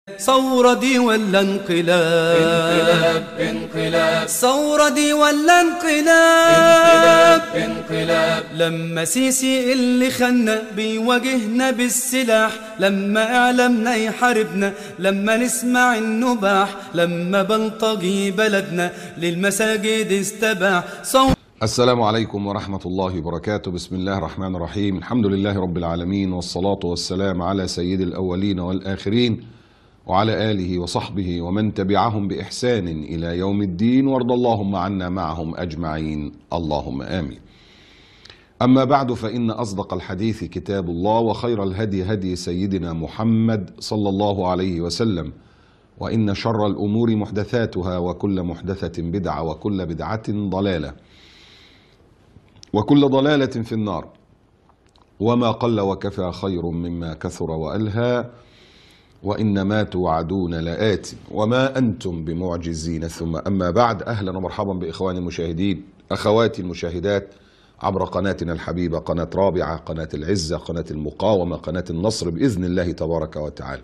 ثورة دي ولا انقلاب؟ انقلاب ثورة دي ولا انقلاب؟ انقلاب لما سيسي اللي خلنا بيواجهنا بالسلاح، لما اعلامنا يحاربنا، لما نسمع النباح، لما بلطجي بلدنا للمساجد استباح. السلام عليكم ورحمة الله وبركاته. بسم الله الرحمن الرحيم. الحمد لله رب العالمين، والصلاة والسلام على سيد الأولين والآخرين وعلى آله وصحبه ومن تبعهم بإحسان إلى يوم الدين، وارض اللهم عنا معهم أجمعين، اللهم آمين. أما بعد، فإن أصدق الحديث كتاب الله، وخير الهدي هدي سيدنا محمد صلى الله عليه وسلم، وإن شر الأمور محدثاتها، وكل محدثة بدعة، وكل بدعة ضلالة، وكل ضلالة في النار. وما قل وكفى خير مما كثر وألهى، وإنما توعدون لآت وما أنتم بمعجزين. ثم أما بعد، أهلا ومرحبا بإخواني المشاهدين، أخواتي المشاهدات عبر قناتنا الحبيبة، قناة رابعة، قناة العزة، قناة المقاومة، قناة النصر، بإذن الله تبارك وتعالى.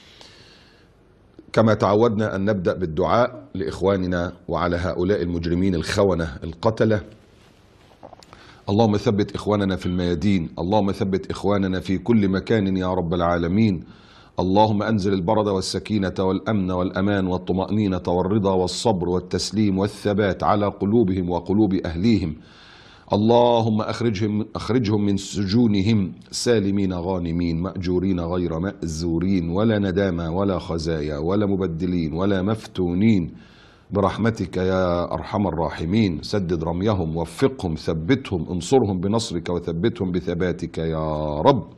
كما تعودنا أن نبدأ بالدعاء لإخواننا وعلى هؤلاء المجرمين الخونة القتلة. اللهم ثبت إخواننا في الميادين، اللهم ثبت إخواننا في كل مكان يا رب العالمين. اللهم أنزل البرد والسكينة والأمن والأمان والطمأنينة والرضا والصبر والتسليم والثبات على قلوبهم وقلوب أهليهم. اللهم أخرجهم من سجونهم سالمين غانمين مأجورين غير مأزورين، ولا ندامة ولا خزايا ولا مبدلين ولا مفتونين، برحمتك يا أرحم الراحمين. سدد رميهم، وفقهم، ثبتهم، انصرهم بنصرك وثبتهم بثباتك يا رب.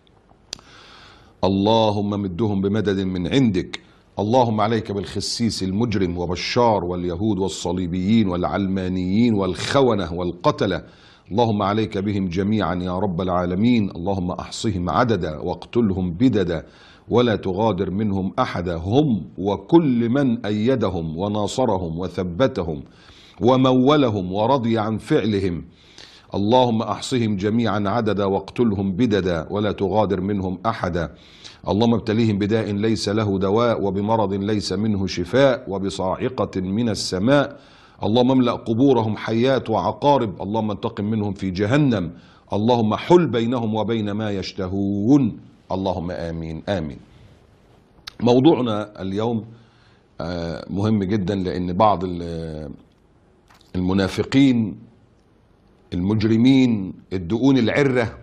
اللهم مدهم بمدد من عندك. اللهم عليك بالخسيس المجرم وبشار واليهود والصليبيين والعلمانيين والخونة والقتلة. اللهم عليك بهم جميعا يا رب العالمين. اللهم أحصهم عددا واقتلهم بددا، ولا تغادر منهم أحدا، هم وكل من أيدهم وناصرهم وثبتهم ومولهم ورضي عن فعلهم. اللهم أحصهم جميعا عددا واقتلهم بددا، ولا تغادر منهم أحدا. اللهم ابتليهم بداء ليس له دواء، وبمرض ليس منه شفاء، وبصاعقة من السماء. اللهم املأ قبورهم حيات وعقارب. اللهم انتقم منهم في جهنم. اللهم حل بينهم وبين ما يشتهون. اللهم آمين آمين. موضوعنا اليوم مهم جدا، لأن بعض المنافقين المجرمين الدقون العرة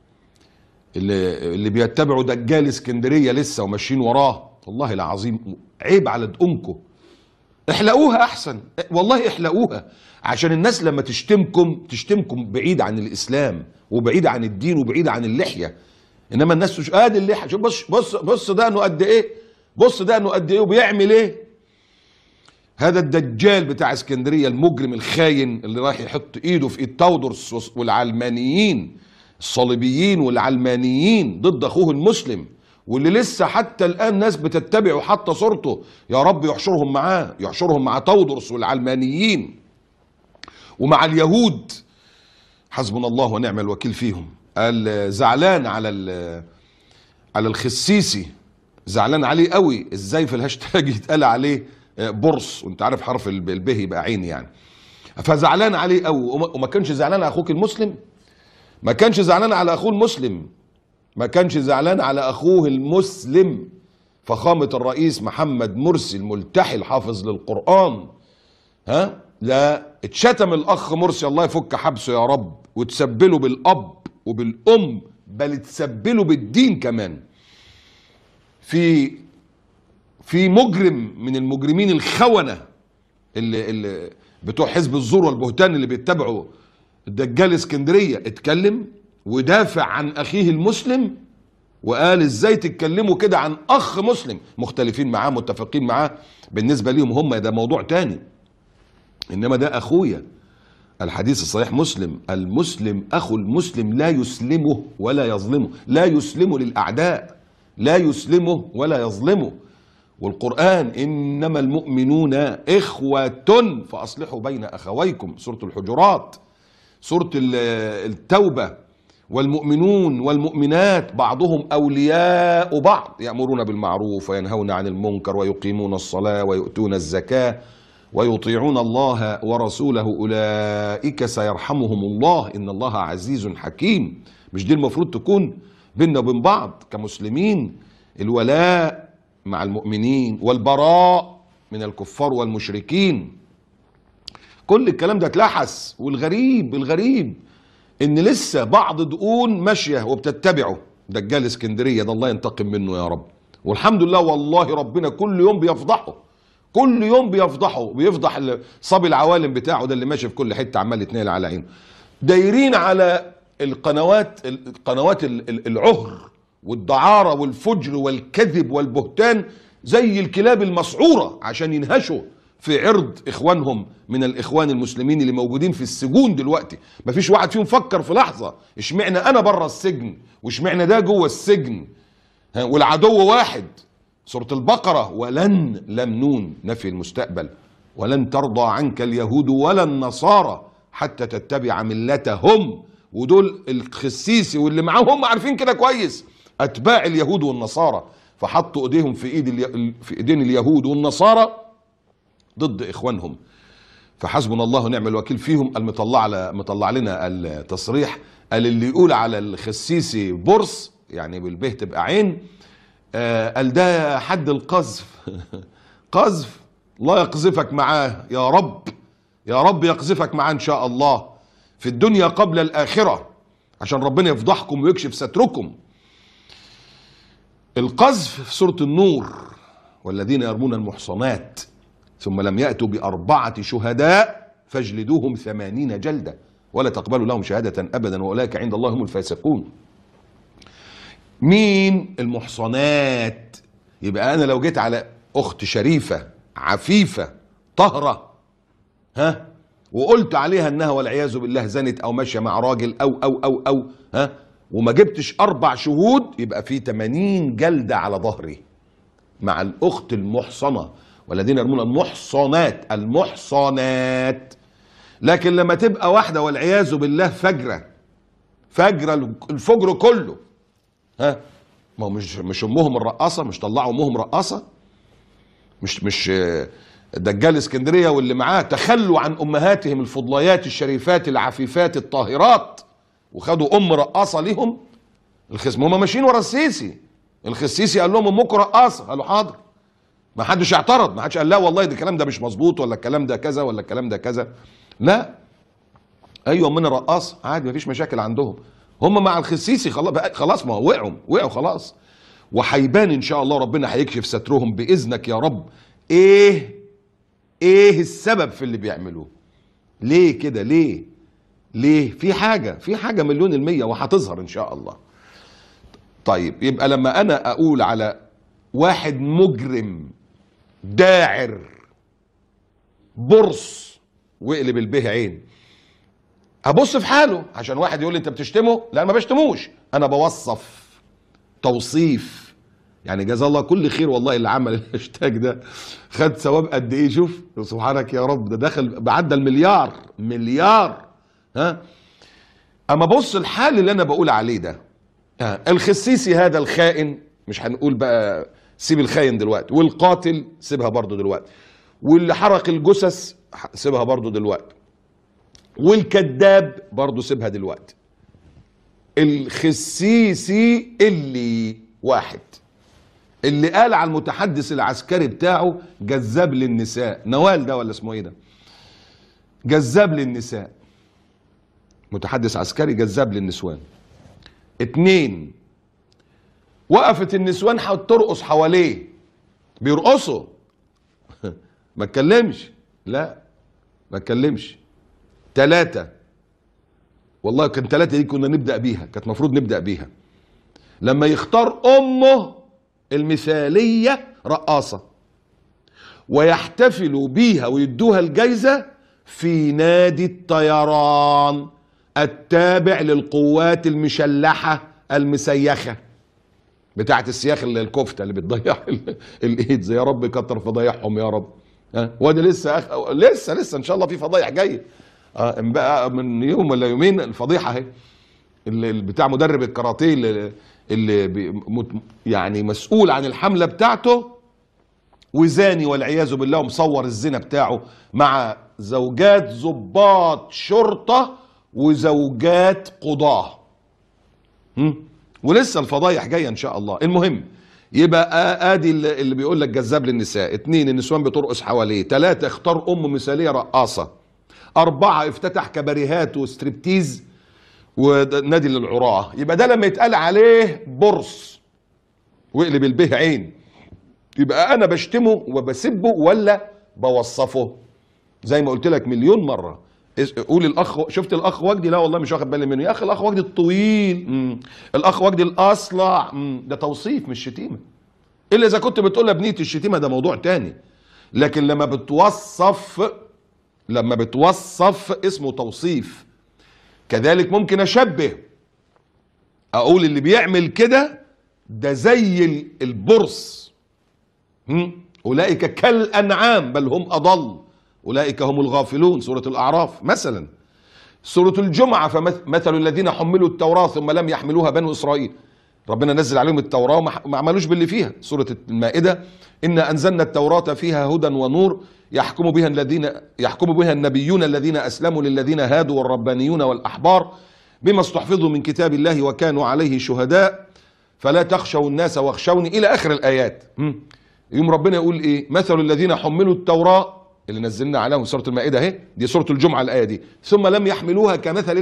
اللي بيتبعوا دجال اسكندرية لسه وماشيين وراه، والله العظيم عيب على دقونكم. احلقوها احسن، والله احلقوها، عشان الناس لما تشتمكم بعيد عن الاسلام وبعيد عن الدين وبعيد عن اللحية. انما الناس مش ادي اللحية، شوف بص ده انه قد ايه، بص ده انه قد ايه وبيعمل ايه. هذا الدجال بتاع اسكندرية المجرم الخاين اللي رايح يحط ايده في ايد تودرس والعلمانيين الصليبيين والعلمانيين ضد اخوه المسلم، واللي لسه حتى الان ناس بتتبعه حتى صورته. يا رب يحشرهم معاه، يحشرهم مع تودرس والعلمانيين ومع اليهود. حسبنا الله ونعم الوكيل فيهم. قال زعلان على الخسيسي، زعلان عليه قوي. ازاي في الهاشتاج يتقال عليه برص، وانت عارف حرف الب يبقى عين يعني. فزعلان عليه قوي، وما كانش زعلان على اخوك المسلم، ما كانش زعلان على اخوه المسلم، ما كانش زعلان على اخوه المسلم. فخامة الرئيس محمد مرسي الملتحي الحافظ للقرآن، لا اتشتم الاخ مرسي، الله يفك حبسه يا رب، وتسبله بالاب وبالام، بل تسبله بالدين كمان. في مجرم من المجرمين الخونة اللي بتوع حزب الزور والبهتان اللي بيتبعوا الدجال اسكندرية، اتكلم ودافع عن اخيه المسلم، وقال ازاي تتكلموا كده عن اخ مسلم. مختلفين معاه متفقين معاه، بالنسبة ليهم هم ده موضوع تاني، انما ده اخويا. الحديث الصحيح مسلم، المسلم اخو المسلم لا يسلمه ولا يظلمه، لا يسلمه للاعداء، لا يسلمه ولا يظلمه. والقرآن إنما المؤمنون إخوة فأصلحوا بين أخويكم، سورة الحجرات، سورة التوبة. والمؤمنون والمؤمنات بعضهم أولياء بعض يأمرون بالمعروف وينهون عن المنكر ويقيمون الصلاة ويؤتون الزكاة ويطيعون الله ورسوله أولئك سيرحمهم الله إن الله عزيز حكيم. مش دي المفروض تكون بيننا وبين بعض كمسلمين؟ الولاء مع المؤمنين والبراء من الكفار والمشركين. كل الكلام ده اتلحس. والغريب ان لسه بعض دقون ماشيه وبتتبعه. دجال اسكندريه ده الله ينتقم منه يا رب. والحمد لله والله ربنا كل يوم بيفضحه، كل يوم بيفضحه، بيفضح صبي العوالم بتاعه ده اللي ماشي في كل حته عمال يتنقل على عينه. دايرين على القنوات العهر والدعاره والفجر والكذب والبهتان زي الكلاب المسعوره عشان ينهشوا في عرض اخوانهم من الاخوان المسلمين اللي موجودين في السجون دلوقتي. مفيش واحد فيهم فكر في لحظه اشمعنى انا بره السجن واشمعنى ده جوه السجن، والعدو واحد. سوره البقره ولن لم نون نفي المستقبل ولن ترضى عنك اليهود ولا النصارى حتى تتبع ملتهم. ودول الخسيسي واللي معاهم هم عارفين كده كويس، اتباع اليهود والنصارى، فحطوا ايديهم في ايدين اليهود والنصارى ضد اخوانهم. فحسبنا الله ونعم الوكيل فيهم. مطلع لنا التصريح، قال اللي يقول على الخسيسي برص يعني بالبه تبقى عين، قال ده حد القذف. قذف الله يقذفك معاه يا رب، يا رب يقذفك معاه ان شاء الله في الدنيا قبل الاخره عشان ربنا يفضحكم ويكشف ستركم. القذف في سوره النور والذين يرمون المحصنات ثم لم يأتوا بأربعة شهداء فاجلدوهم 80 جلدة ولا تقبلوا لهم شهادة أبدا وأولئك عند الله هم الفاسقون. مين المحصنات؟ يبقى أنا لو جيت على أخت شريفة عفيفة طهرة وقلت عليها أنها والعياذ بالله زنت أو ماشية مع راجل أو وما جبتش 4 شهود يبقى في 80 جلدة على ظهري مع الأخت المحصنة والذين يرمون المحصنات. لكن لما تبقى واحدة والعياذ بالله فجرة الفجر كله، ما هو مش امهم الرقاصة، مش طلعوا امهم رقاصة، مش دجال اسكندرية واللي معاه تخلوا عن امهاتهم الفضليات الشريفات العفيفات الطاهرات وخدوا ام رقاصة ليهم. هم ماشيين ورا السيسي. الخسيسي قال لهم امكم رقاصة، قالوا حاضر. ما حدش اعترض، ما حدش قال لا والله ده الكلام ده مش مظبوط ولا الكلام ده كذا ولا الكلام ده كذا. لا، ايوه من الرقاص عادي مفيش مشاكل عندهم. هم مع الخسيسي خلاص ما هو وقعوا خلاص. وهيبان ان شاء الله ربنا هيكشف سترهم باذنك يا رب. ايه السبب في اللي بيعملوه؟ ليه كده؟ ليه؟ في حاجه مليون المية وهتظهر ان شاء الله. طيب يبقى لما انا اقول على واحد مجرم داعر برص واقلب البه عين ابص في حاله عشان واحد يقول لي انت بتشتمه؟ لا ما بشتموش، انا بوصف توصيف. يعني جزا الله كل خير والله اللي عمل الهاشتاج ده خد ثواب قد ايه. شوف سبحانك يا رب، ده دخل بعدى المليار. اما بص الحال اللي انا بقول عليه ده، الخسيسي هذا الخائن، مش هنقول بقى سيب الخاين دلوقتي، والقاتل سيبها برضو دلوقتي، واللي حرق الجثث سيبها برضو دلوقتي، والكذاب برضو سيبها دلوقتي. الخسيسي اللي واحد اللي قال على المتحدث العسكري بتاعه جذاب للنساء، نوال ده ولا اسمه ايه ده، جذاب للنساء، متحدث عسكري جذاب للنسوان. 2 وقفت النسوان ترقص حواليه، بيرقصوا ما اتكلمش، لا ما اتكلمش. 3 والله كان 3 دي كنا نبدأ بيها، كانت المفروض نبدأ بيها. لما يختار أمه المثالية رقاصة ويحتفلوا بيها ويدوها الجايزة في نادي الطيران التابع للقوات المشلحة المسيخة بتاعت السياخ الكفتة اللي بتضيع الايدز. يا رب كتر فضايحهم يا رب. وادي لسه ان شاء الله في فضايح جايه بقى من يوم ولا يومين الفضيحه اهي. اللي بتاع مدرب الكاراتيه يعني مسؤول عن الحمله بتاعته، وزاني والعياذ بالله، ومصور الزنا بتاعه مع زوجات ضباط شرطه وزوجات قضاه. ولسه الفضايح جايه ان شاء الله. المهم، يبقى ادي اللي بيقول لك جذاب للنساء. 2 النسوان بترقص حواليه. 3 اختار ام مثاليه رقاصه. 4 افتتح كباريهات وستريبتيز ونادي للعراة. يبقى ده لما يتقال عليه برص واقلب البه عين، يبقى انا بشتمه وبسبه ولا بوصفه؟ زي ما قلت لك مليون مره، قول الاخ، شفت الاخ وجدي؟ لا والله مش واخد بالي منه. يا اخي الاخ وجدي الطويل، الاخ وجدي الاصلع، ده توصيف مش شتيمه. الا اذا كنت بتقولها بنيه الشتيمه، ده موضوع تاني. لكن لما بتوصف اسمه توصيف. كذلك ممكن اشبه، اقول اللي بيعمل كده ده زي البرص، اولئك كالانعام بل هم اضل اولئك هم الغافلون، سورة الاعراف مثلا. سورة الجمعة، فمثل الذين حملوا التوراة ثم لم يحملوها بنو اسرائيل، ربنا نزل عليهم التوراة وما عملوش باللي فيها. سورة المائدة، إنا أنزلنا التوراة فيها هدى ونور يحكم بها النبيون الذين أسلموا للذين هادوا والربانيون والأحبار بما استحفظوا من كتاب الله وكانوا عليه شهداء فلا تخشوا الناس واخشوني، إلى آخر الآيات. يوم ربنا يقول إيه؟ مثل الذين حملوا التوراة اللي نزلنا عليهم سورة المائدة اهي، دي سورة الجمعة الآية دي، ثم لم يحملوها كمثل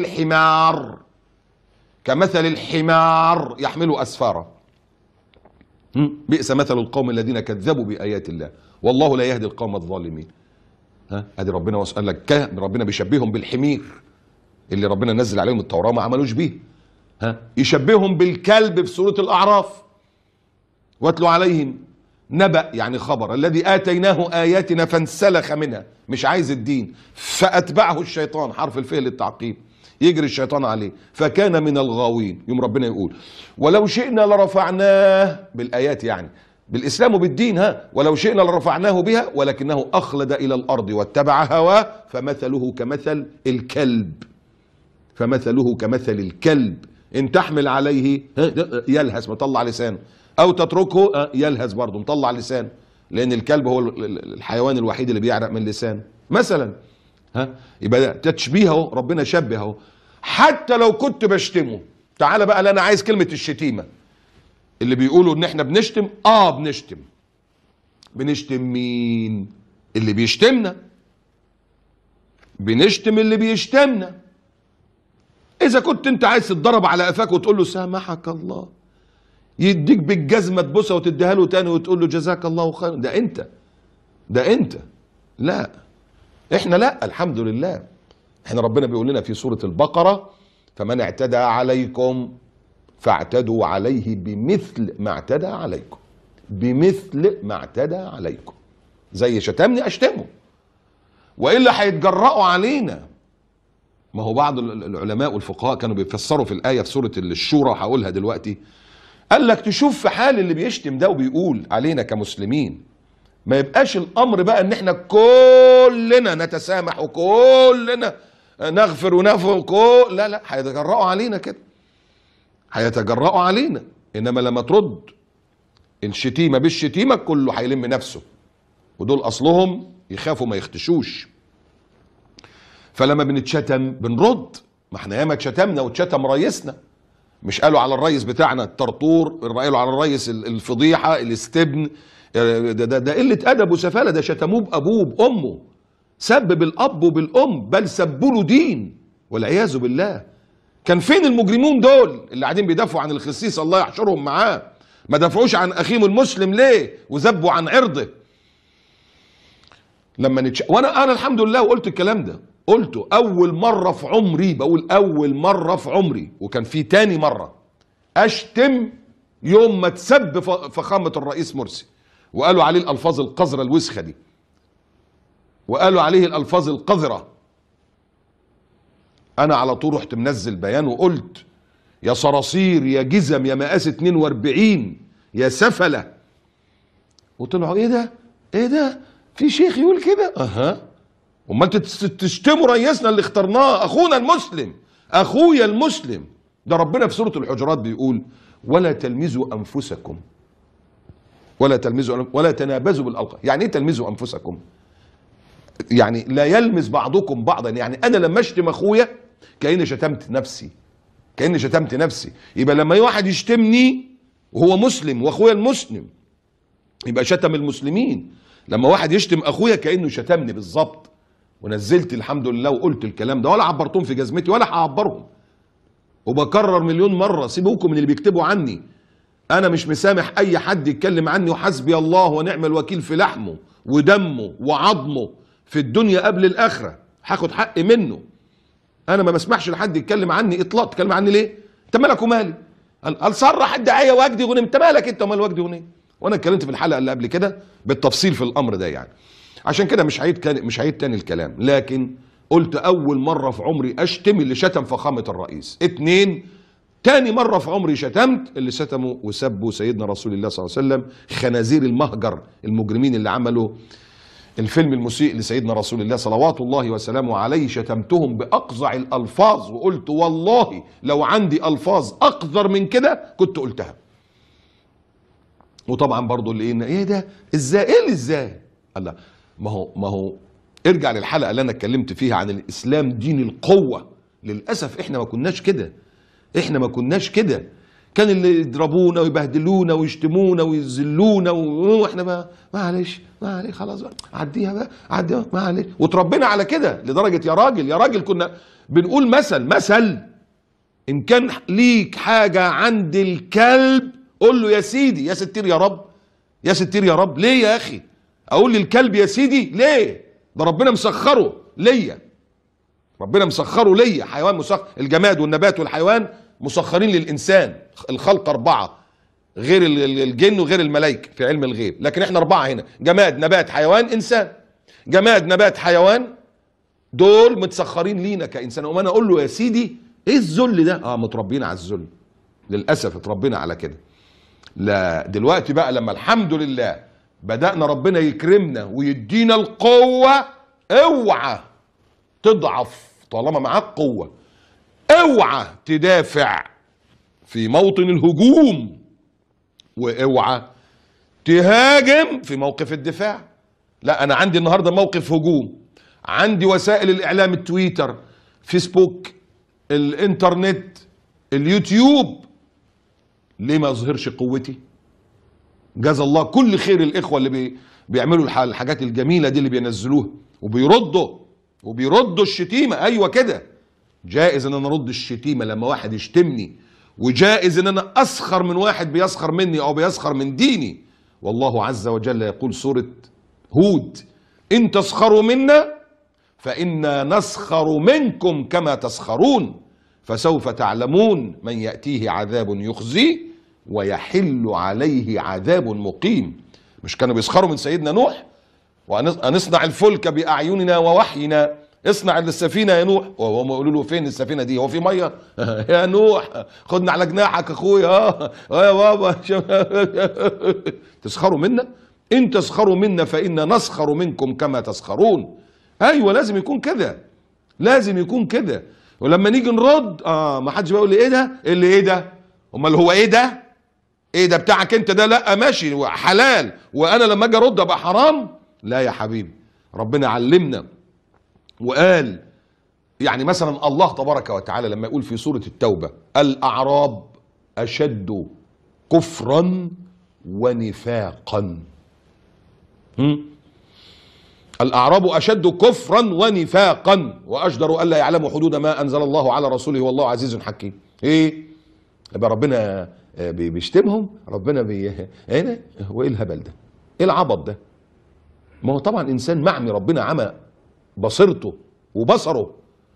الحمار يحمل أسفارا، بئس مثل القوم الذين كذبوا بآيات الله والله لا يهدي القوم الظالمين. ادي ربنا واسأل لك، ربنا بيشبههم بالحمير اللي ربنا نزل عليهم التوراة ما عملوش بيه. يشبههم بالكلب في سورة الأعراف، واتلو عليهم نبأ يعني خبر الذي آتيناه آياتنا فانسلخ منها، مش عايز الدين، فأتبعه الشيطان، حرف الفعل للتعقيب، يجري الشيطان عليه فكان من الغاوين. يوم ربنا يقول ولو شئنا لرفعناه بالآيات، يعني بالإسلام وبالدين، ولو شئنا لرفعناه بها ولكنه أخلد إلى الأرض واتبع هواه فمثله كمثل الكلب إن تحمل عليه يلهث مطلع لسانه أو تتركه يلهث برضه مطلع لسانه، لأن الكلب هو الحيوان الوحيد اللي بيعرق من لسانه مثلا. يبقى تشبيه اهو، ربنا شبه اهو. حتى لو كنت بشتمه، تعالى بقى، لا انا عايز كلمة الشتيمة اللي بيقولوا ان احنا بنشتم. بنشتم مين؟ اللي بيشتمنا. بنشتم اللي بيشتمنا. اذا كنت انت عايز تتضرب على قفاك وتقول له سامحك الله، يديك بالجزمة تبوسها وتديها له تاني وتقول له جزاك الله خير، ده انت. لا احنا لا، الحمد لله. احنا ربنا بيقول لنا في سورة البقرة فمن اعتدى عليكم فاعتدوا عليه بمثل ما اعتدى عليكم. زي شتمني اشتمه، وإلا هيتجرأوا علينا. ما هو بعض العلماء والفقهاء كانوا بيفسروا في الآية في سورة الشورى، هقولها دلوقتي. قال لك تشوف في حال اللي بيشتم ده وبيقول علينا كمسلمين، ما يبقاش الامر بقى ان احنا كلنا نتسامح وكلنا نغفر ونغفر لا هيتجرأوا علينا كده، هيتجرأوا علينا. انما لما ترد الشتيمه بالشتيمه كله هيلم نفسه، ودول اصلهم يخافوا ما يختشوش. فلما بنتشتم بنرد. ما احنا ياما اتشتمنا واتشتم رئيسنا، مش قالوا على الرئيس بتاعنا الطرطور، قالوا على الرئيس الفضيحه الاستبن، ده قلة أدب وسفالة. ده شتموه بأبوه بأمه، سب بالأب وبالأم، بل سبوا له دين والعياذ بالله. كان فين المجرمون دول اللي قاعدين بيدافعوا عن الخسيس الله يحشرهم معاه؟ ما دافعوش عن أخيهم المسلم ليه وذبوا عن عرضه؟ لما وأنا الحمد لله وقلت الكلام ده، قلته أول مرة في عمري، بقول أول مرة في عمري، وكان في تاني مرة أشتم يوم ما تسب فخامة الرئيس مرسي وقالوا عليه الألفاظ القذرة الوسخة دي، وقالوا عليه الألفاظ القذرة. أنا على طول رحت منزل بيان وقلت يا صراصير يا جزم يا مقاس 42 يا سفلة. وطلعوا إيه ده في شيخ يقول كده؟ امال تشتموا رئيسنا اللي اخترناه، أخونا المسلم، أخويا المسلم، ده ربنا في سورة الحجرات بيقول ولا تلمزوا أنفسكم ولا تنابزوا بالألقاب. يعني ايه تلمزوا أنفسكم؟ يعني لا يلمز بعضكم بعضا. يعني انا لما اشتم اخويا كأني شتمت نفسي. يبقى لما واحد يشتمني وهو مسلم واخويا المسلم يبقى شتم المسلمين. لما واحد يشتم اخويا كأنه شتمني بالظبط. ونزلت الحمد لله وقلت الكلام ده، ولا عبرتهم في جزمتي ولا هعبرهم. وبكرر مليون مرة، سيبوكم من اللي بيكتبوا عني. انا مش مسامح اي حد يتكلم عني، وحسبي الله ونعم الوكيل في لحمه ودمه وعظمه في الدنيا قبل الاخره، هاخد حقي منه. انا ما بسمحش لحد يتكلم عني اطلاق. تتكلم عني ليه؟ انت مالك ومالي؟ قال صرح الداعيه وجدي غنيم. انت مالك انت ومال وجدي غنيم؟ وانا اتكلمت في الحلقه اللي قبل كده بالتفصيل في الامر ده يعني. عشان كده مش هعيد تاني الكلام. لكن قلت اول مره في عمري اشتم اللي شتم فخامه الرئيس. 2، تاني مرة في عمري شتمت اللي شتموا وسبوا سيدنا رسول الله صلى الله عليه وسلم، خنازير المهجر المجرمين اللي عملوا الفيلم المسيء لسيدنا رسول الله صلوات الله وسلامه عليه. شتمتهم بأقذع الألفاظ، وقلت والله لو عندي ألفاظ أقذر من كده كنت قلتها. وطبعا برضو اللي ايه ده ازاي؟ ايه اللي ازاي؟ الله، ما هو ارجع للحلقة اللي انا اتكلمت فيها عن الإسلام دين القوة. للأسف احنا ما كناش كده. كان اللي يضربونا ويبهدلونا ويشتمونا ويذلونا واحنا معلش خلاص بقى عديها معلش. وتربينا على كده لدرجه يا راجل كنا بنقول مثل ان كان ليك حاجه عند الكلب قول له يا سيدي يا ستير يا رب. ليه يا اخي اقول للكلب يا سيدي؟ ليه؟ ده ربنا مسخره ليا. حيوان مسخر. الجماد والنبات والحيوان مسخرين للإنسان. الخلق 4 غير الجن وغير الملائكة في علم الغيب، لكن احنا 4 هنا: جماد نبات حيوان إنسان. جماد نبات حيوان دول متسخرين لينا كإنسان. وما أنا أقول له يا سيدي إيه الذل ده؟ متربيين على الذل للأسف، اتربينا على كده. لا دلوقتي بقى لما الحمد لله بدأنا ربنا يكرمنا ويدينا القوة، اوعى تضعف طالما معاك قوة. اوعى تدافع في موطن الهجوم، واوعى تهاجم في موقف الدفاع. لا، انا عندي النهارده موقف هجوم. عندي وسائل الاعلام، التويتر، فيسبوك، الانترنت، اليوتيوب. ليه ما اظهرش قوتي؟ جزا الله كل خير الاخوه اللي بيعملوا الحاجات الجميله دي، اللي بينزلوها وبيردوا الشتيمه. ايوه كده، جائز ان انا ارد الشتيمه لما واحد يشتمني، وجائز ان انا اسخر من واحد بيسخر مني او بيسخر من ديني. والله عز وجل يقول سورة هود: ان تسخروا منا فإنا نسخر منكم كما تسخرون فسوف تعلمون من يأتيه عذاب يخزيه ويحل عليه عذاب مقيم. مش كانوا بيسخروا من سيدنا نوح؟ ونصنع الفلك بأعيننا ووحينا، اصنع السفينة يا نوح. وهم يقولوا له فين السفينة دي؟ هو في مية؟ يا نوح خدنا على جناحك اخويا. يا بابا. تسخروا منا؟ ان تسخروا منا فإنا نسخر منكم كما تسخرون. ايوه لازم يكون كده، ولما نيجي نرد ما حدش بيقول لي ايه ده؟ ايه ده؟ امال هو ايه ده؟ ايه ده بتاعك انت ده؟ لا ماشي حلال، وانا لما اجي ارد ابقى حرام؟ لا يا حبيبي، ربنا علمنا وقال يعني مثلا الله تبارك وتعالى لما يقول في سورة التوبة: الأعراب أشد كفرا ونفاقا. الأعراب أشد كفرا ونفاقا وأجدر ألا يعلموا حدود ما أنزل الله على رسوله والله عزيز حكيم. ايه يبقى ربنا بيشتمهم؟ ربنا ايه وايه الهبل ده؟ ايه العبط ده؟ ما هو طبعا انسان معمي، ربنا عمى بصيرته وبصره.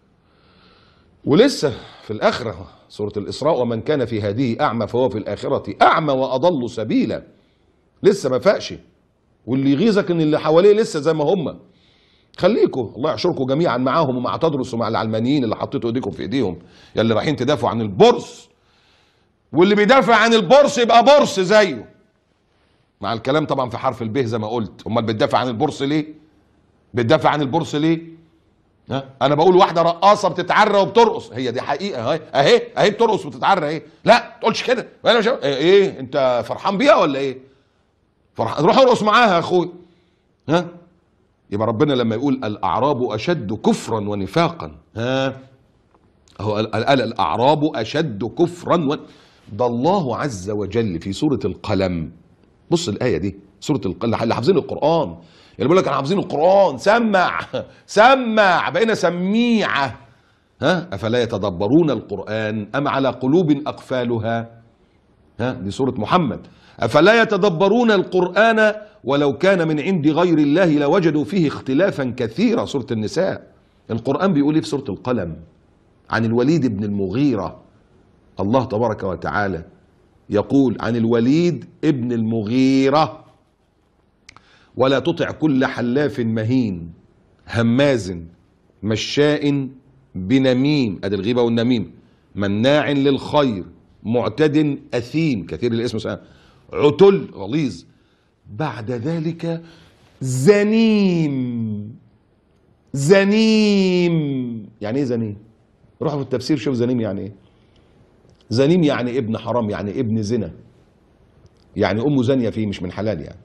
ولسه في الآخرة سورة الإسراء: ومن كان في هذه أعمى فهو في الآخرة أعمى وأضل سبيلا. لسه ما فاقش. واللي يغيظك ان اللي حواليه لسه زي ما هم. خليكم الله يحشركم جميعا معاهم ومع تدرس ومع العلمانيين اللي حطيتوا ايديكم في ايديهم، يا اللي رايحين تدافعوا عن البورس. واللي بيدافع عن البورس يبقى بورس زيه، مع الكلام طبعا في حرف الب زي ما قلت. امال بتدافع عن البورس ليه؟ انا بقول واحده رقاصه بتتعرى وبترقص، هي دي حقيقه اهي بترقص وبتتعرى اهي. لا ما تقولش كده، انا مش ايه انت فرحان بيها ولا ايه؟ فرحان روح ارقص معاها يا اخوي. يبقى ربنا لما يقول الاعراب اشد كفرا ونفاقا، هو قال الاعراب اشد كفرا ده الله عز وجل في سوره القلم. بص الايه دي سوره القلم، اللي حافظين القران، اللي بيقول لك انا حافظين القران، سمع بقينا سميعه. افلا يتدبرون القران ام على قلوب اقفالها؟ دي سوره محمد. افلا يتدبرون القران ولو كان من عند غير الله لوجدوا فيه اختلافا كثيرا. سوره النساء. القران بيقول ايه في سوره القلم؟ عن الوليد بن المغيرة. الله تبارك وتعالى يقول عن الوليد ابن المغيرة: ولا تطع كل حلاف مهين هماز مشاء بنميم، ادي الغيبة والنميم، مناع للخير معتد اثيم، كثير الاسم سأل، عتل غليظ، بعد ذلك زنيم. يعني ايه زنيم؟ روح في التفسير شوف زنيم يعني ايه. زنيم يعني ابن حرام، يعني ابن زنا، يعني امه زانيه فيه، مش من حلال يعني.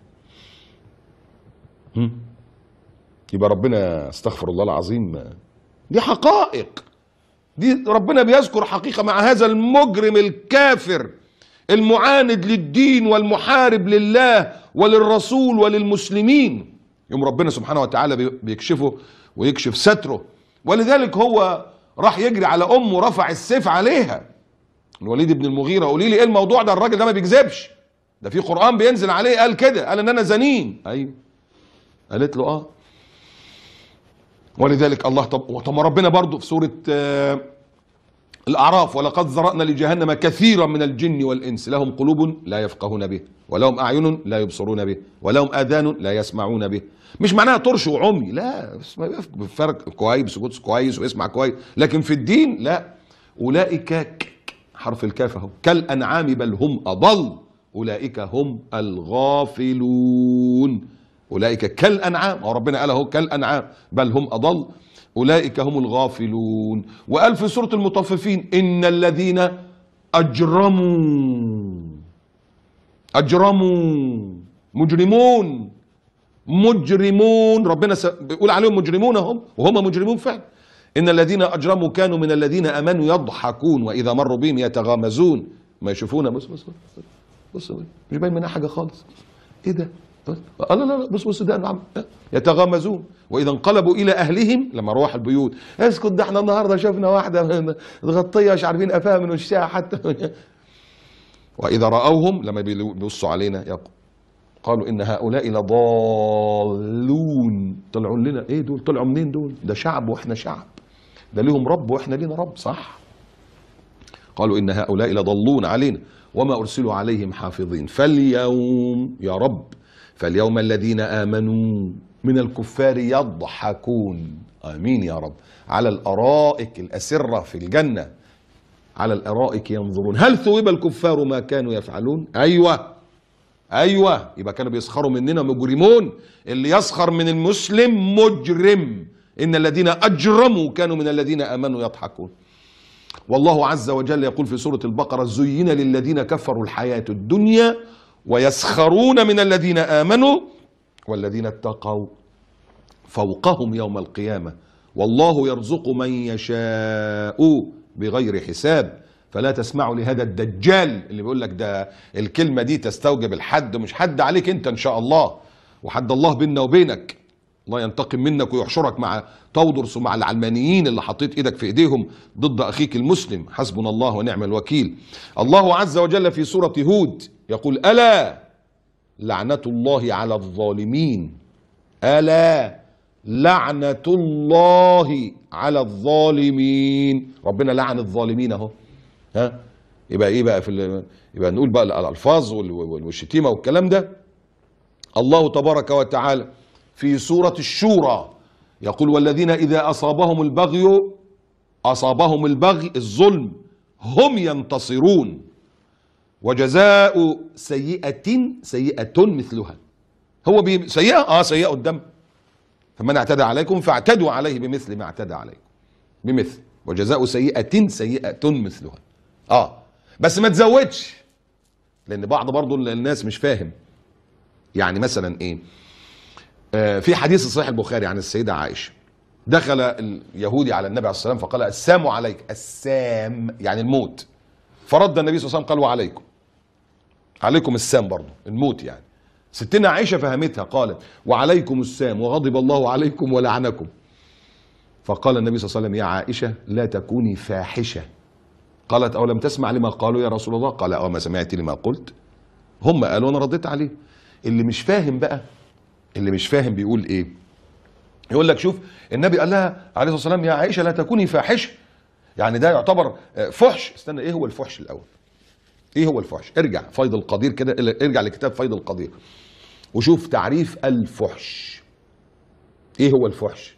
يبقى ربنا استغفر الله العظيم، دي حقائق، دي ربنا بيذكر حقيقه مع هذا المجرم الكافر المعاند للدين والمحارب لله وللرسول وللمسلمين. يوم ربنا سبحانه وتعالى بيكشفه ويكشف ستره، ولذلك هو راح يجري على امه ورفع السيف عليها. الوليد بن المغيرة، قولي لي ايه الموضوع ده؟ الراجل ده ما بيكذبش، ده في قرآن بينزل عليه قال كده، قال ان انا زنين. ايوه قالت له ولذلك الله طب ربنا برضو في سورة الأعراف: ولقد ذرأنا لجهنم كثيرا من الجن والإنس لهم قلوب لا يفقهون به ولهم أعين لا يبصرون به ولهم آذان لا يسمعون به. مش معناها طرش وعمي، لا، فرق كويس، سكوت كويس واسمع كويس، لكن في الدين لا. أولئك حرف الكاف اهو كالأنعام بل هم أضل أولئك هم الغافلون. أولئك كالأنعام، وربنا قال اهو كالأنعام بل هم أضل أولئك هم الغافلون. وقال في سورة المطففين: إن الذين أجرموا مجرمون، ربنا بيقول عليهم مجرمون هم، وهم مجرمون فعلا. إن الذين أجرموا كانوا من الذين آمنوا يضحكون وإذا مروا بهم يتغامزون. ما يشوفونا بص مش باين منها حاجة خالص. إيه ده؟ لا بص ده نعم، يتغامزون واذا انقلبوا الى اهلهم، لما روح البيوت اسكت ده احنا النهارده شفنا واحده متغطيه مش عارفين قفاها من وشها حتى. واذا راوهم، لما بيبصوا علينا قالوا ان هؤلاء لضالون. طلعوا لنا ايه دول؟ طلعوا منين دول؟ ده شعب واحنا شعب، ده ليهم رب واحنا لينا رب، صح؟ قالوا ان هؤلاء لضالون علينا وما ارسلوا عليهم حافظين. فاليوم يا رب، فاليوم الذين آمنوا من الكفار يضحكون، آمين يا رب، على الأرائك الأسرة في الجنة، على الأرائك ينظرون هل ثوب الكفار ما كانوا يفعلون. أيوة يبقى كانوا بيسخروا مننا مجرمون. اللي يسخر من المسلم مجرم. إن الذين أجرموا كانوا من الذين آمنوا يضحكون. والله عز وجل يقول في سورة البقرة: زين للذين كفروا الحياة الدنيا ويسخرون من الذين آمنوا والذين اتقوا فوقهم يوم القيامة والله يرزق من يشاء بغير حساب. فلا تسمعوا لهذا الدجال اللي بيقول لك ده الكلمة دي تستوجب الحد، مش حد عليك انت ان شاء الله، وحد الله بيننا وبينك. الله ينتقم منك ويحشرك مع تودرس ومع العلمانيين اللي حطيت ايدك في ايديهم ضد اخيك المسلم. حسبنا الله ونعم الوكيل. الله عز وجل في سورة هود يقول: ألا لعنة الله على الظالمين. ألا لعنة الله على الظالمين. ربنا لعن الظالمين اهو. يبقى ايه بقى يبقى نقول بقى الالفاظ والشتيمه والكلام ده. الله تبارك وتعالى في سورة الشورى يقول: والذين إذا أصابهم البغي الظلم هم ينتصرون وجزاء سيئة مثلها. هو سيئة؟ سيئة قدام. فمن اعتدى عليكم فاعتدوا عليه بمثل ما اعتدى عليكم، بمثل، وجزاء سيئة سيئة مثلها. بس ما تزودش، لان بعض برضو الناس مش فاهم. يعني مثلا ايه، في حديث صحيح البخاري عن السيدة عائشة، دخل اليهودي على النبي عليه الصلاة والسلام فقال السام عليك، السام يعني الموت، فرد النبي صلى الله عليه وسلم قال وعليكم، عليكم السام برضو الموت يعني. ستنا عائشة فهمتها قالت وعليكم السام وغضب الله عليكم ولعنكم. فقال النبي صلى الله عليه وسلم يا عائشة لا تكوني فاحشة. قالت أولم تسمع لما قالوا يا رسول الله؟ قال ما سمعت لما قلت. هم قالوا أنا رديت عليه. اللي مش فاهم بقى، اللي مش فاهم بيقول إيه؟ يقول لك شوف النبي قال لها عليه الصلاة والسلام يا عائشة لا تكوني فاحشة، يعني ده يعتبر فحش. استنى، إيه هو الفحش الأول؟ إيه هو الفحش؟ ارجع فيض القدير كده، ارجع لكتاب فيض القدير وشوف تعريف الفحش. إيه هو الفحش؟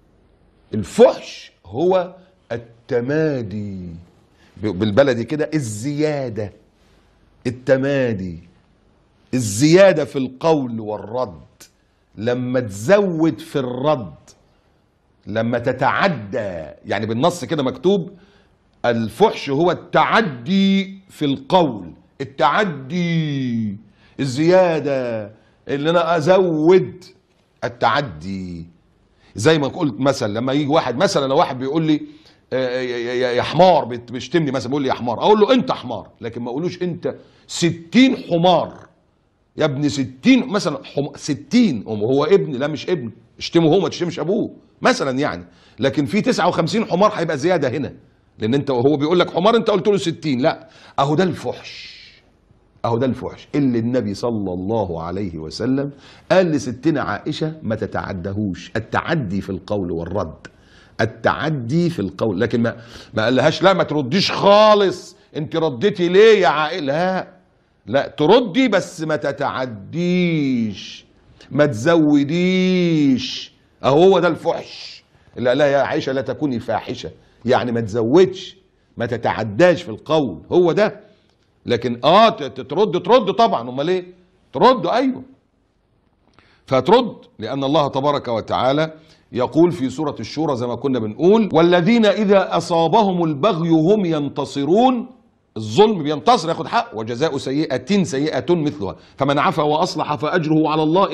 الفحش هو التمادي، بالبلدي كده الزيادة، التمادي، الزيادة في القول والرد، لما تزود في الرد، لما تتعدى، يعني بالنص كده مكتوب الفحش هو التعدي في القول، التعدي، الزيادة، اللي انا ازود، التعدي. زي ما قلت مثلا لما يجي واحد، مثلا لو واحد بيقول لي يا حمار، بيشتمني مثلا، بيقول لي يا حمار، اقول له انت حمار، لكن ما اقولوش انت 60 حمار يا ابن 60 مثلا 60 هو ابن، لا مش ابن، اشتمه هو ما تشتمش ابوه مثلا يعني. لكن في 59 حمار هيبقى زياده هنا، لان انت وهو بيقول لك حمار انت قلت له 60، لا. اهو ده الفحش، اهو ده الفحش اللي النبي صلى الله عليه وسلم قال لستنا عائشه ما تتعدهوش، التعدي في القول والرد، التعدي في القول. لكن ما قالهاش لا ما ترديش خالص، انت رديتي ليه يا عائله؟ لا تردي بس ما تتعديش، ما تزوديش. اهو هو ده الفحش اللي قالها يا عائشه لا تكوني فاحشه، يعني ما تزودش، ما تتعداش في القول، هو ده. لكن ترد طبعا، امال ايه؟ ترد، ايوه، فترد، لان الله تبارك وتعالى يقول في سورة الشورى زي ما كنا بنقول والذين إذا أصابهم البغي هم ينتصرون. الظلم بينتصر، ياخد حق، وجزاء سيئة سيئة مثلها، فمن عفا وأصلح فأجره على الله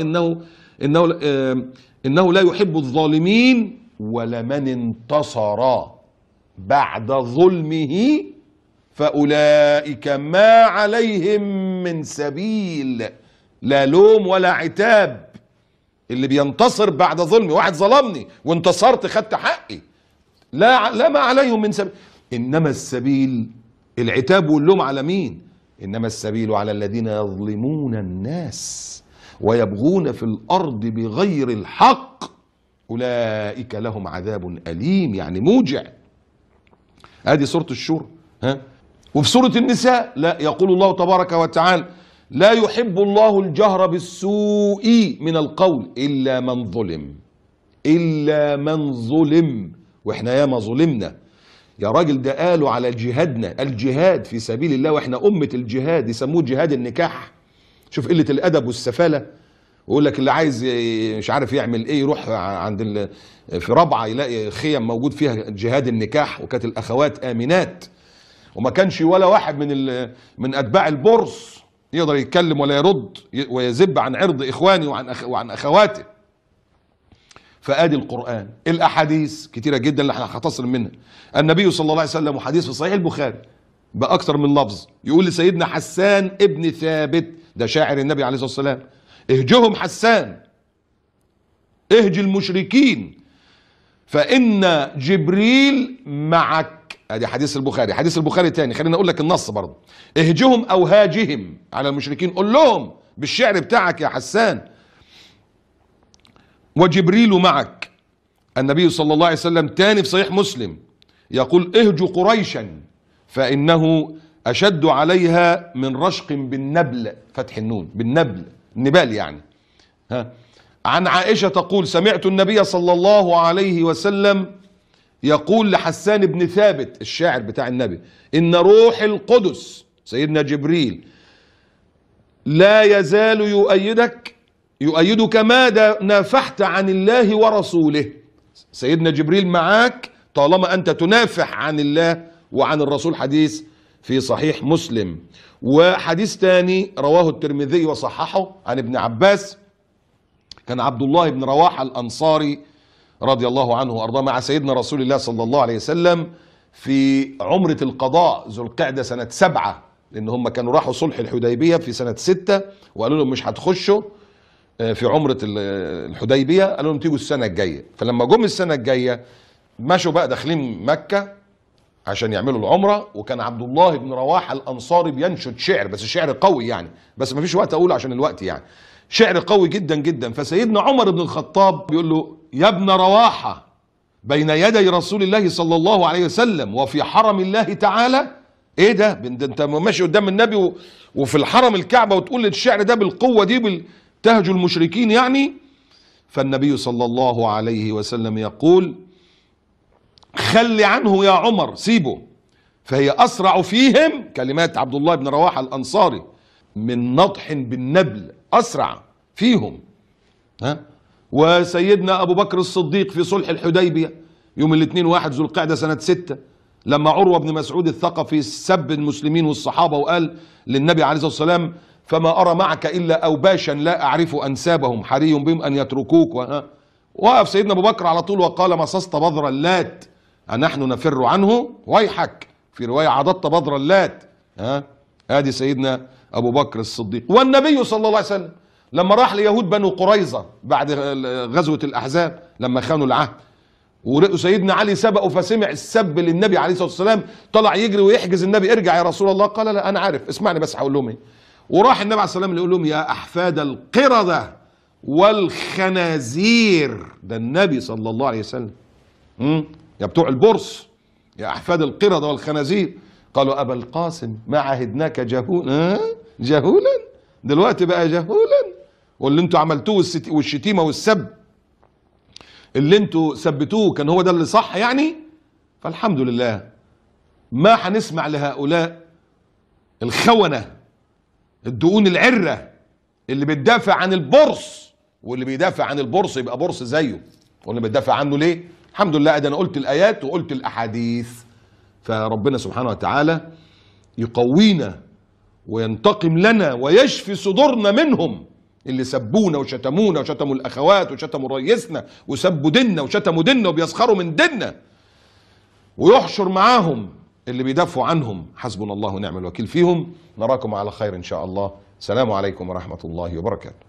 إنه لا يحب الظالمين. ولمن انتصر بعد ظلمه فأولئك ما عليهم من سبيل، لا لوم ولا عتاب. اللي بينتصر بعد ظلمي، واحد ظلمني وانتصرت خدت حقي، لا ما عليهم من سبيل. انما السبيل، العتاب واللوم على مين؟ انما السبيل على الذين يظلمون الناس ويبغون في الارض بغير الحق اولئك لهم عذاب اليم، يعني موجع. ادي سورة الشورى. وفي سورة النساء لا، يقول الله تبارك وتعالى لا يحب الله الجهر بالسوء من القول إلا من ظلم، إلا من ظلم. وإحنا ياما ظلمنا يا راجل، ده قالوا على جهادنا، الجهاد في سبيل الله، وإحنا أمة الجهاد، يسموه جهاد النكاح. شوف قلة الأدب والسفالة. ويقول لك اللي عايز مش عارف يعمل إيه يروح عند في رابعة يلاقي خيم موجود فيها جهاد النكاح، وكانت الأخوات آمنات، وما كانش ولا واحد من أتباع البرص يقدر يتكلم ولا يرد ويذب عن عرض إخواني وعن أخواتي. فآدي القرآن. الأحاديث كتيرة جدا اللي احنا هنختصر منها. النبي صلى الله عليه وسلم وحديث في صحيح البخاري بأكثر من لفظ يقول لسيدنا حسان ابن ثابت، ده شاعر النبي عليه الصلاة والسلام، اهجهم حسان، اهج المشركين فإن جبريل معك. ادي حديث البخاري. حديث البخاري تاني، خلينا اقول لك النص برضه، اهجهم او هاجهم على المشركين، قول لهم بالشعر بتاعك يا حسان، وجبريل معك. النبي صلى الله عليه وسلم تاني في صحيح مسلم يقول اهجوا قريشا فانه اشد عليها من رشق بالنبل، فتح النون، بالنبل، النبال يعني. عن عائشة تقول سمعت النبي صلى الله عليه وسلم يقول لحسان بن ثابت الشاعر بتاع النبي إن روح القدس سيدنا جبريل لا يزال يؤيدك ما نافحت عن الله ورسوله. سيدنا جبريل معاك طالما أنت تنافح عن الله وعن الرسول. حديث في صحيح مسلم. وحديث تاني رواه الترمذي وصححه عن ابن عباس، كان عبد الله بن رواحة الأنصاري رضي الله عنه وأرضاه مع سيدنا رسول الله صلى الله عليه وسلم في عمرة القضاء ذو القعدة سنة 7، لأن هم كانوا راحوا صلح الحديبية في سنة 6 وقالوا لهم مش هتخشوا في عمرة الحديبية، قالوا لهم تيجوا السنة الجاية. فلما جم السنة الجاية مشوا بقى داخلين مكة عشان يعملوا العمرة، وكان عبد الله بن رواحة الأنصاري بينشد شعر، بس شعر قوي يعني، بس ما فيش وقت أقوله عشان الوقت يعني، شعر قوي جدا جدا. فسيدنا عمر بن الخطاب بيقول له يا ابن رواحة بين يدي رسول الله صلى الله عليه وسلم وفي حرم الله تعالى. ايه ده انت ماشي قدام النبي وفي الحرم الكعبة وتقول الشعر ده بالقوة دي تهجو المشركين يعني؟ فالنبي صلى الله عليه وسلم يقول خل عنه يا عمر، سيبه، فهي أسرع فيهم، كلمات عبد الله بن رواحة الأنصاري، من نضح بالنبل، أسرع فيهم. وسيدنا أبو بكر الصديق في صلح الحديبية يوم الاثنين 1 ذو القعدة سنة 6، لما عروة بن مسعود الثقفي سب المسلمين والصحابة وقال للنبي عليه الصلاة والسلام فما أرى معك إلا أوباشا لا أعرف أنسابهم حري بهم أن يتركوك. وقف سيدنا أبو بكر على طول وقال مصصت بذر اللات أنحن نفر عنه ويحك، في رواية عضدت بذر اللات. ادي سيدنا أبو بكر الصديق. والنبي صلى الله عليه وسلم لما راح ليهود بنو قريظة بعد غزوة الأحزاب لما خانوا العهد، وسيدنا علي سبقه فسمع السب للنبي عليه الصلاة والسلام، طلع يجري ويحجز النبي، ارجع يا رسول الله. قال لا أنا عارف، اسمعني بس هقول لهم ايه. وراح النبي عليه الصلاة والسلام يقول لهم يا أحفاد القردة والخنازير، ده النبي صلى الله عليه وسلم، يا بتوع البرص، يا أحفاد القردة والخنازير. قالوا أبا القاسم ما عهدناك جهولا، جهولا دلوقتي بقى جهولا، واللي انتوا عملتوه والشتيمة والسب اللي انتوا سبتوه كان هو ده اللي صح يعني؟ فالحمد لله ما هنسمع لهؤلاء الخونة الدقون العرة اللي بتدافع عن البورص، واللي بيدافع عن البورص يبقى بورص زيه، واللي بتدافع عنه ليه؟ الحمد لله ده انا قلت الآيات وقلت الأحاديث. فربنا سبحانه وتعالى يقوينا وينتقم لنا ويشفي صدورنا منهم اللي سبونا وشتمونا وشتموا الأخوات وشتموا رئيسنا وسبوا ديننا وشتموا ديننا وبيسخروا من ديننا، ويحشر معاهم اللي بيدافعوا عنهم. حسبنا الله ونعم الوكيل فيهم. نراكم على خير إن شاء الله. السلام عليكم ورحمة الله وبركاته.